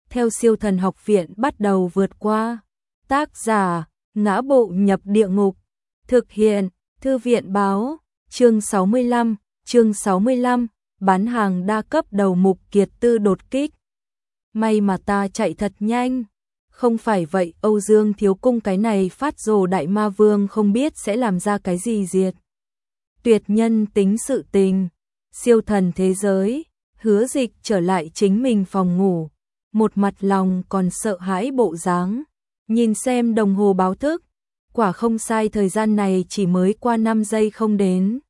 theo Siêu Thần Học Viện bắt đầu vượt qua. Tác giả: Ngã Bộ Nhập Địa Ngục. Thực hiện: Thư viện báo. Chương 65, bán hàng đa cấp đầu mục Kiệt Tư đột kích. May mà ta chạy thật nhanh. Không phải vậy Âu Dương Thiếu Cung cái này phát rồ đại ma vương không biết sẽ làm ra cái gì diệt tuyệt nhân tính sự tình. Siêu thần thế giới, Hứa Dịch trở lại chính mình phòng ngủ, một mặt lòng còn sợ hãi bộ dáng, nhìn xem đồng hồ báo thức, quả không sai, thời gian này chỉ mới qua 5 giây không đến.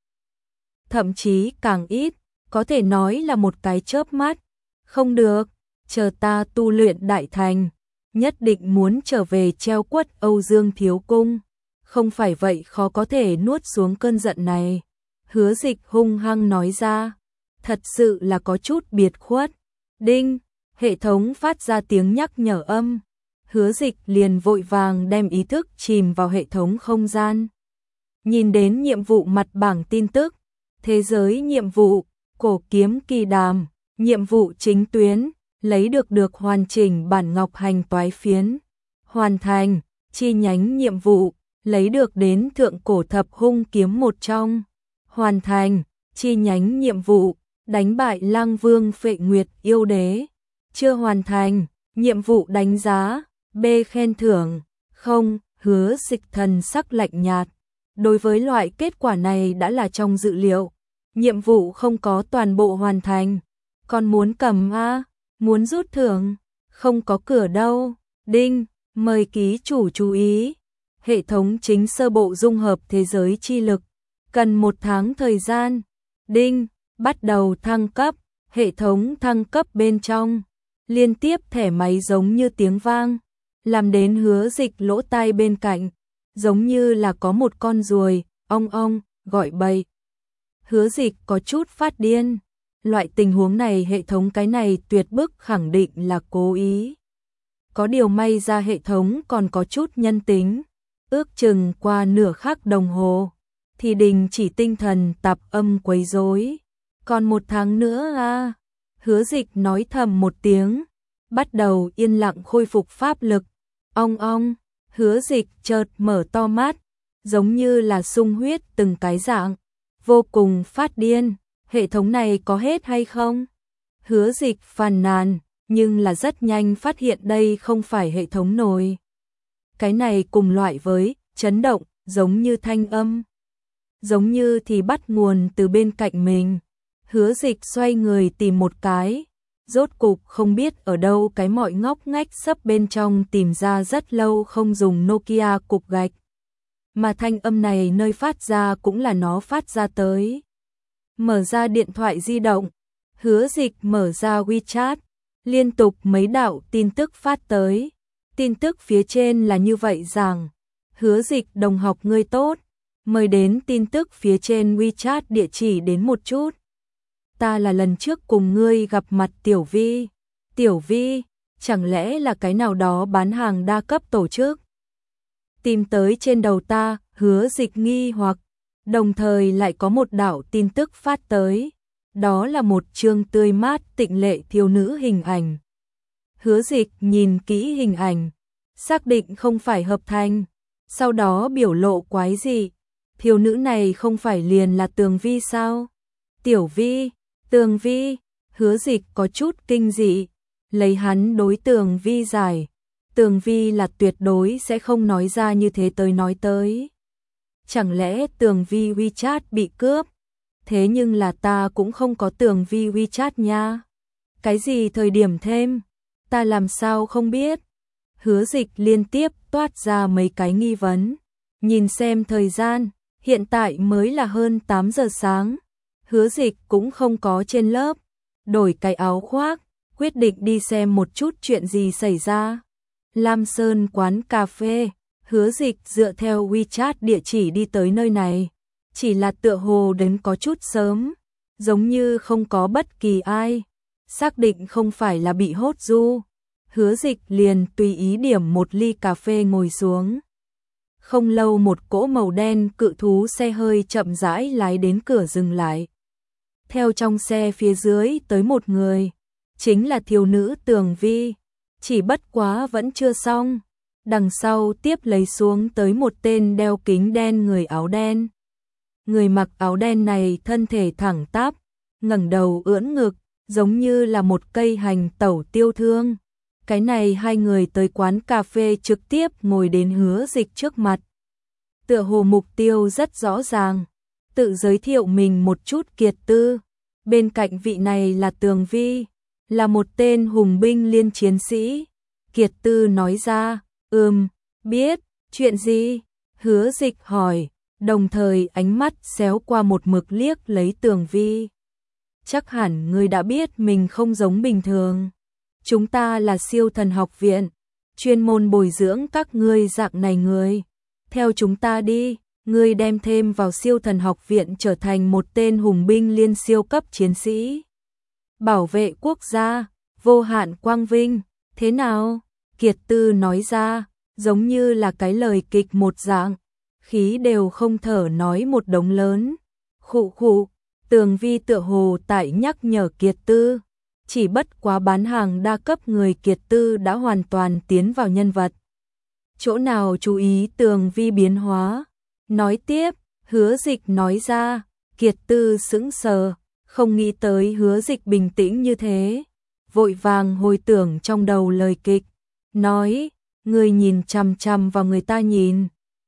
Thậm chí càng ít, có thể nói là một cái chớp mắt. Không được, chờ ta tu luyện đại thành, nhất định muốn trở về treo quất Âu Dương Thiếu Cung, không phải vậy khó có thể nuốt xuống cơn giận này. Hứa Dịch hung hăng nói ra, thật sự là có chút biệt khuất. Đinh, hệ thống phát ra tiếng nhắc nhở âm. Hứa Dịch liền vội vàng đem ý thức chìm vào hệ thống không gian. Nhìn đến nhiệm vụ mặt bảng tin tức, thế giới nhiệm vụ, cổ kiếm kỳ đàm, nhiệm vụ chính tuyến, lấy được hoàn chỉnh bản ngọc hành toái phiến. Hoàn thành, chi nhánh nhiệm vụ, lấy được đến thượng cổ thập hung kiếm một trong. Hoàn thành, chi nhánh nhiệm vụ, đánh bại Lang Vương Phệ Nguyệt yêu đế. Chưa hoàn thành, nhiệm vụ đánh giá, B khen thưởng. Không, Hứa Dịch thần sắc lạnh nhạt. Đối với loại kết quả này đã là trong dự liệu. Nhiệm vụ không có toàn bộ hoàn thành. Còn muốn cầm A, muốn rút thưởng, không có cửa đâu. Đinh, mời ký chủ chú ý. Hệ thống chính sơ bộ dung hợp thế giới chi lực. Cần 1 tháng thời gian. Đinh, bắt đầu thăng cấp. Hệ thống thăng cấp bên trong. Liên tiếp thẻ máy giống như tiếng vang, làm đến Hứa Dịch lỗ tai bên cạnh, giống như là có một con ruồi, ong ong, gọi bậy. Hứa Dịch có chút phát điên. Loại tình huống này hệ thống cái này tuyệt bức khẳng định là cố ý. Có điều may ra hệ thống còn có chút nhân tính. Ước chừng qua nửa khắc đồng hồ thì đình chỉ tinh thần tạp âm quấy rối. Còn 1 tháng nữa à? Hứa Dịch nói thầm một tiếng, bắt đầu yên lặng khôi phục pháp lực. Ong ong, Hứa Dịch chợt mở to mắt, giống như là sung huyết từng cái dạng, vô cùng phát điên. Hệ thống này có hết hay không? Hứa Dịch phàn nàn, nhưng là rất nhanh phát hiện đây không phải hệ thống nồi. Cái này cùng loại với chấn động, giống như thanh âm, giống như thì bắt nguồn từ bên cạnh mình. Hứa Dịch xoay người tìm một cái, rốt cục không biết ở đâu cái mọi ngóc ngách sấp bên trong tìm ra rất lâu không dùng Nokia cục gạch. Mà thanh âm này nơi phát ra cũng là nó phát ra tới. Mở ra điện thoại di động, Hứa Dịch mở ra WeChat, liên tục mấy đạo tin tức phát tới. Tin tức phía trên là như vậy rằng, Hứa Dịch đồng học ngươi tốt, mời đến tin tức phía trên WeChat địa chỉ đến một chút. Ta là lần trước cùng ngươi gặp mặt Tiểu Vi. Tiểu Vi, chẳng lẽ là cái nào đó bán hàng đa cấp tổ chức? Tìm tới trên đầu ta, Hứa Dịch nghi hoặc, đồng thời lại có một đạo tin tức phát tới. Đó là một chương tươi mát tịnh lệ thiếu nữ hình ảnh. Hứa Dịch nhìn kỹ hình ảnh, xác định không phải hợp thành, sau đó biểu lộ quái dị. Thiếu nữ này không phải liền là Tường Vi sao? Tiểu Vi, Tường Vi, Hứa Dịch có chút kinh dị, lấy hắn đối Tường Vi giải. Tường Vi là tuyệt đối sẽ không nói ra như thế tới nói tới. Chẳng lẽ Tường Vi WeChat bị cướp? Thế nhưng là ta cũng không có Tường Vi WeChat nha. Cái gì thời điểm thêm? Ta làm sao không biết? Hứa Dịch liên tiếp toát ra mấy cái nghi vấn. Nhìn xem thời gian, hiện tại mới là hơn 8 giờ sáng. Hứa Dịch cũng không có trên lớp, đổi cái áo khoác, quyết định đi xem một chút chuyện gì xảy ra. Lam Sơn quán cà phê, Hứa Dịch dựa theo WeChat địa chỉ đi tới nơi này, chỉ là tựa hồ đến có chút sớm, giống như không có bất kỳ ai, xác định không phải là bị hốt du. Hứa Dịch liền tùy ý điểm một ly cà phê ngồi xuống. Không lâu một cỗ màu đen cự thú xe hơi chậm rãi lái đến cửa dừng lại. Theo trong xe phía dưới tới một người, chính là thiếu nữ Tường Vi. chỉ bất quá vẫn chưa xong. Đằng sau tiếp lấy xuống tới một tên đeo kính đen người áo đen. Người mặc áo đen này thân thể thẳng tắp, ngẩng đầu ưỡn ngực, giống như là một cây hành tẩu tiêu thương. Cái này hai người tới quán cà phê trực tiếp ngồi đến Hứa Dịch trước mặt. Tựa hồ mục tiêu rất rõ ràng, tự giới thiệu mình một chút Kiệt Tư. Bên cạnh vị này là Tường Vi, là một tên hùng binh liên chiến sĩ. Kiệt Tư nói ra, biết, chuyện gì? Hứa Dịch hỏi, đồng thời ánh mắt xéo qua một mực liếc lấy Tường Vi. Chắc hẳn ngươi đã biết mình không giống bình thường. Chúng ta là Siêu Thần Học Viện, chuyên môn bồi dưỡng các ngươi dạng này người. Theo chúng ta đi, ngươi đem thêm vào Siêu Thần Học Viện trở thành một tên hùng binh liên siêu cấp chiến sĩ. Bảo vệ quốc gia, vô hạn quang vinh, thế nào? Kiệt Tư nói ra, giống như là cái lời kịch một dạng, khí đều không thở nói một đống lớn. Khụ khụ, Tường Vi tựa hồ tại nhắc nhở Kiệt Tư, chỉ bất quá bán hàng đa cấp người Kiệt Tư đã hoàn toàn tiến vào nhân vật. Chỗ nào chú ý Tường Vi biến hóa. Nói tiếp, Hứa Dịch nói ra, Kiệt Tư sững sờ, không nghĩ tới Hứa Dịch bình tĩnh như thế. Vội vàng hồi tưởng trong đầu lời kịch, nói, người nhìn chằm chằm vào người ta nhìn.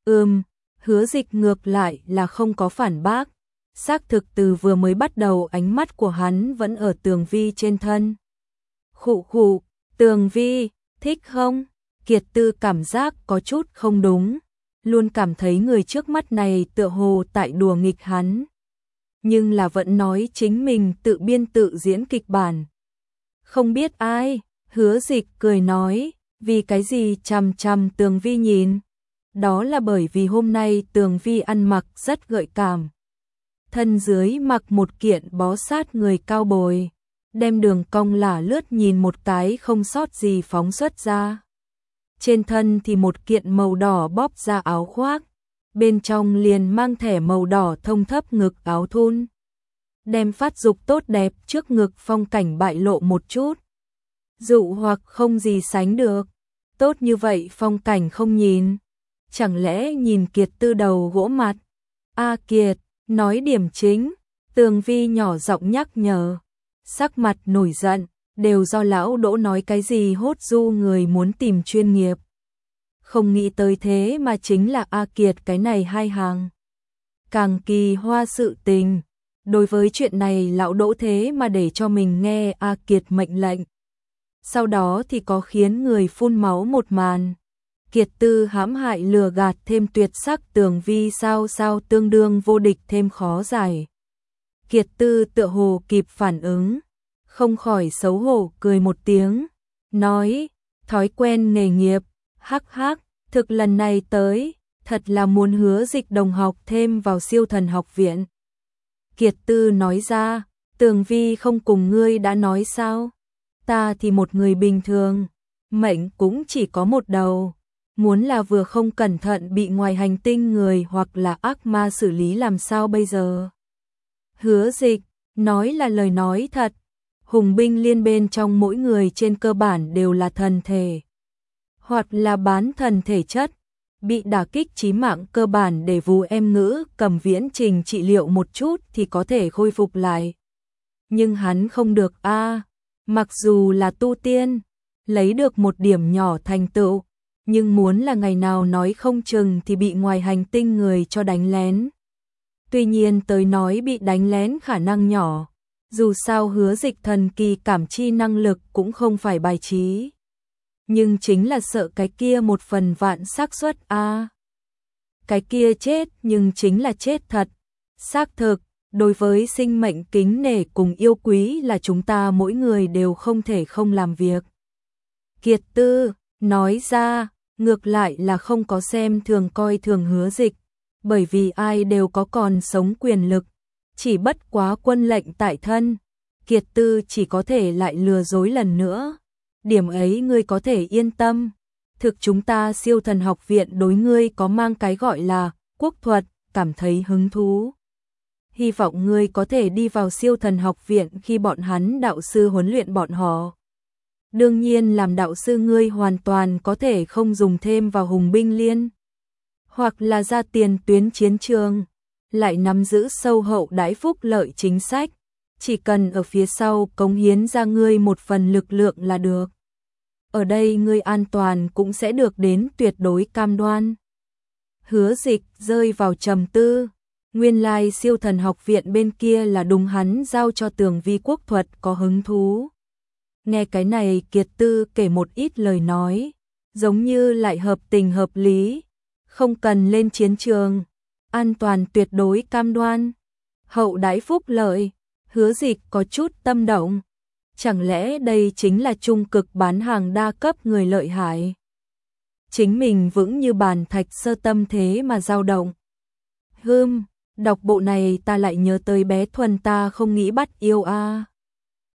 Hứa Dịch ngược lại là không có phản bác. Xác thực từ vừa mới bắt đầu ánh mắt của hắn vẫn ở Tường Vi trên thân. Khụ khụ, Tường Vi, thích không? Kiệt Tư cảm giác có chút không đúng, luôn cảm thấy người trước mắt này tựa hồ tại đùa nghịch hắn. Nhưng là vẫn nói chính mình tự biên tự diễn kịch bản. Không biết ai, Hứa Dịch cười nói, vì cái gì chằm chằm Tường Vi nhìn? Đó là bởi vì hôm nay Tường Vi ăn mặc rất gợi cảm. Thân dưới mặc một kiện bó sát người cao bồi, đem đường cong lả lướt nhìn một cái không sót gì phóng xuất ra. Trên thân thì một kiện màu đỏ bóp ra áo khoác, bên trong liền mang thẻ màu đỏ thông thấp ngực áo thun. Đem phát dục tốt đẹp trước ngực phong cảnh bại lộ một chút. Dụ hoặc không gì sánh được, tốt như vậy phong cảnh không nhìn. Chẳng lẽ nhìn Kiệt Tư đầu gỗ mặt? A Kiệt, nói điểm chính, Tường Vi nhỏ giọng nhắc nhở. Sắc mặt nổi giận, đều do lão Đỗ nói cái gì hốt du người muốn tìm chuyên nghiệp. Không nghĩ tới thế mà chính là A Kiệt cái này hai hàng. Càng kỳ hoa sự tình, đối với chuyện này lão Đỗ thế mà để cho mình nghe A Kiệt mệnh lệnh. Sau đó thì có khiến người phun máu một màn. Kiệt Tư hãm hại lừa gạt thêm tuyệt sắc Tường Vi sao tương đương vô địch thêm khó giải. Kiệt Tư tựa hồ kịp phản ứng, không khỏi xấu hổ cười một tiếng, nói, thói quen nghề nghiệp, hắc hắc, thực lần này tới, thật là muốn Hứa Dịch đồng học thêm vào Siêu Thần Học Viện. Kiệt Tư nói ra, Tường Vi không cùng ngươi đã nói sao? Ta thì một người bình thường, mệnh cũng chỉ có một đầu. Muốn là vừa không cẩn thận bị ngoài hành tinh người hoặc là ác ma xử lý làm sao bây giờ? Hứa Dịch, nói là lời nói thật. Hùng binh liên bên trong mỗi người trên cơ bản đều là thần thể, hoặc là bán thần thể chất. Bị đả kích chí mạng cơ bản để Vù Em Ngữ cầm viễn trình trị liệu một chút thì có thể khôi phục lại. Nhưng hắn không được a. Mặc dù là tu tiên, lấy được một điểm nhỏ thành tựu, nhưng muốn là ngày nào nói không chừng thì bị ngoài hành tinh người cho đánh lén. Tuy nhiên tới nói bị đánh lén khả năng nhỏ, dù sao Hứa Dịch thần kỳ cảm chi năng lực cũng không phải bài trí. Nhưng chính là sợ cái kia một phần vạn xác suất a. Cái kia chết nhưng chính là chết thật. Xác thực, đối với sinh mệnh kính nể cùng yêu quý là chúng ta mỗi người đều không thể không làm việc. Kiệt Tư nói ra, ngược lại là không có xem thường coi thường Hứa Dịch, bởi vì ai đều có còn sống quyền lực, chỉ bất quá quân lệnh tại thân, Kiệt Tư chỉ có thể lại lừa dối lần nữa. Điểm ấy ngươi có thể yên tâm, thực chúng ta Siêu Thần Học Viện đối ngươi có mang cái gọi là quốc thuật, cảm thấy hứng thú. Hy vọng ngươi có thể đi vào Siêu Thần Học Viện khi bọn hắn đạo sư huấn luyện bọn họ. Đương nhiên làm đạo sư ngươi hoàn toàn có thể không dùng thêm vào hùng binh liên, hoặc là ra tiền tuyến chiến trường, lại nắm giữ sâu hậu đãi phúc lợi chính sách, chỉ cần ở phía sau cống hiến ra ngươi một phần lực lượng là được. Ở đây ngươi an toàn cũng sẽ được đến tuyệt đối cam đoan. Hứa Dịch rơi vào trầm tư, nguyên lai siêu thần học viện bên kia là đúng hắn giao cho Tường Vi quốc thuật có hứng thú. Nghe cái này Kiệt Tư kể một ít lời nói, giống như lại hợp tình hợp lý, không cần lên chiến trường, an toàn tuyệt đối cam đoan, hậu đãi phúc lợi, Hứa Dịch có chút tâm động. Chẳng lẽ đây chính là trung cực bán hàng đa cấp người lợi hại? Chính mình vững như bàn thạch sơ tâm thế mà dao động. Đọc bộ này ta lại nhớ tới bé Thuần ta không nghĩ bắt yêu a.